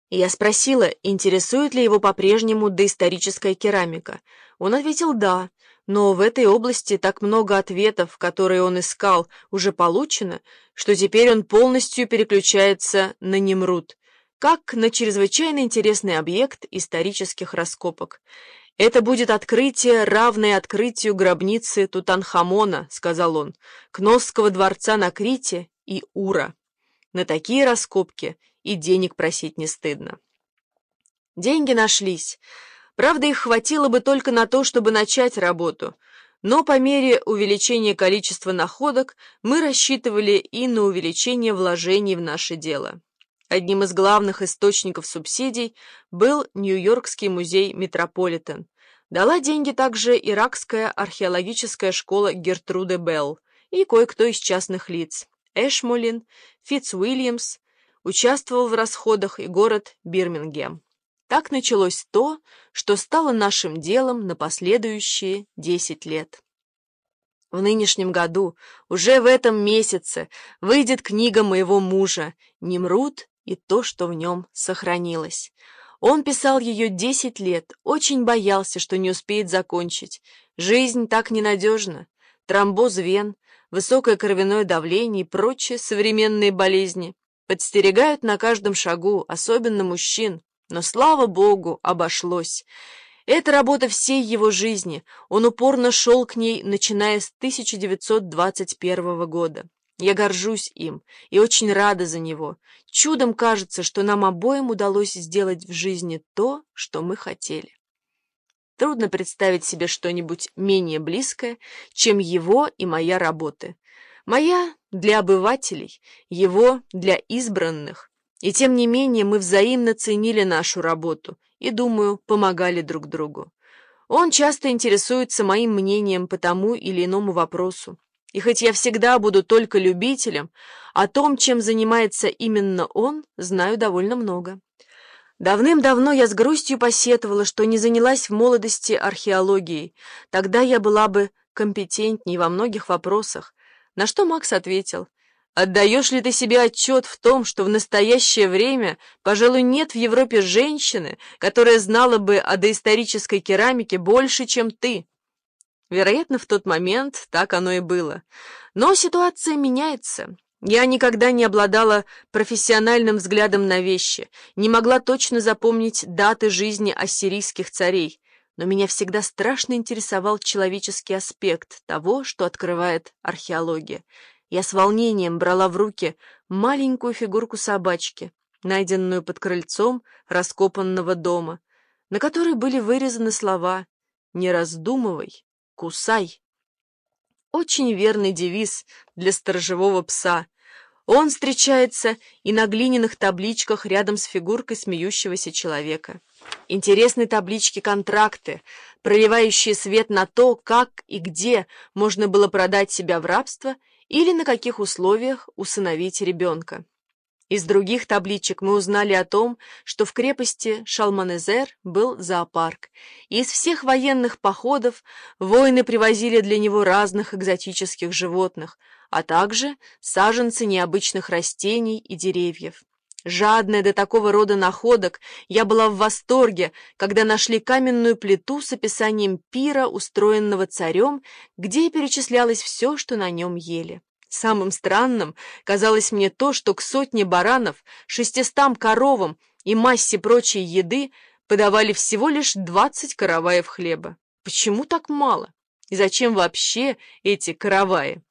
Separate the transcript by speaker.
Speaker 1: И я спросила, интересует ли его по-прежнему доисторическая керамика. Он ответил «да», но в этой области так много ответов, которые он искал, уже получено, что теперь он полностью переключается на Немрут, как на чрезвычайно интересный объект исторических раскопок. «Это будет открытие, равное открытию гробницы Тутанхамона», — сказал он, «Кносского дворца на Крите и Ура. На такие раскопки и денег просить не стыдно». Деньги нашлись. Правда, их хватило бы только на то, чтобы начать работу, но по мере увеличения количества находок мы рассчитывали и на увеличение вложений в наше дело. Одним из главных источников субсидий был Нью-Йоркский музей Метрополитен. Дала деньги также Иракская археологическая школа Гертруде Белл и кое-кто из частных лиц. Эшмолин, Фитцуильямс, участвовал в расходах и город Бирмингем. Так началось то, что стало нашим делом на последующие 10 лет. В нынешнем году, уже в этом месяце, выйдет книга моего мужа «Немрут и то, что в нем сохранилось». Он писал ее 10 лет, очень боялся, что не успеет закончить. Жизнь так ненадежна. Тромбоз вен, высокое кровяное давление и прочие современные болезни подстерегают на каждом шагу, особенно мужчин. Но, слава Богу, обошлось. Это работа всей его жизни. Он упорно шел к ней, начиная с 1921 года. Я горжусь им и очень рада за него. Чудом кажется, что нам обоим удалось сделать в жизни то, что мы хотели. Трудно представить себе что-нибудь менее близкое, чем его и моя работа. Моя для обывателей, его для избранных. И тем не менее мы взаимно ценили нашу работу и, думаю, помогали друг другу. Он часто интересуется моим мнением по тому или иному вопросу. И хоть я всегда буду только любителем, о том, чем занимается именно он, знаю довольно много. Давным-давно я с грустью посетовала, что не занялась в молодости археологией. Тогда я была бы компетентней во многих вопросах. На что Макс ответил: «Отдаешь ли ты себе отчет в том, что в настоящее время, пожалуй, нет в Европе женщины, которая знала бы о доисторической керамике больше, чем ты?» Вероятно, в тот момент так оно и было. Но ситуация меняется. Я никогда не обладала профессиональным взглядом на вещи, не могла точно запомнить даты жизни ассирийских царей, но меня всегда страшно интересовал человеческий аспект того, что открывает археология. Я с волнением брала в руки маленькую фигурку собачки, найденную под крыльцом раскопанного дома, на которой были вырезаны слова «Не раздумывай, кусай». Очень верный девиз для сторожевого пса. Он встречается и на глиняных табличках рядом с фигуркой смеющегося человека. Интересны таблички-контракты, проливающие свет на то, как и где можно было продать себя в рабство или на каких условиях усыновить ребенка. Из других табличек мы узнали о том, что в крепости Шалманезер был зоопарк, и из всех военных походов воины привозили для него разных экзотических животных, а также саженцы необычных растений и деревьев. Жадная до такого рода находок, я была в восторге, когда нашли каменную плиту с описанием пира, устроенного царем, где перечислялось все, что на нем ели. Самым странным казалось мне то, что к 100 баранов, 600 коровам и массе прочей еды подавали всего лишь 20 караваев хлеба. Почему так мало? И зачем вообще эти караваи?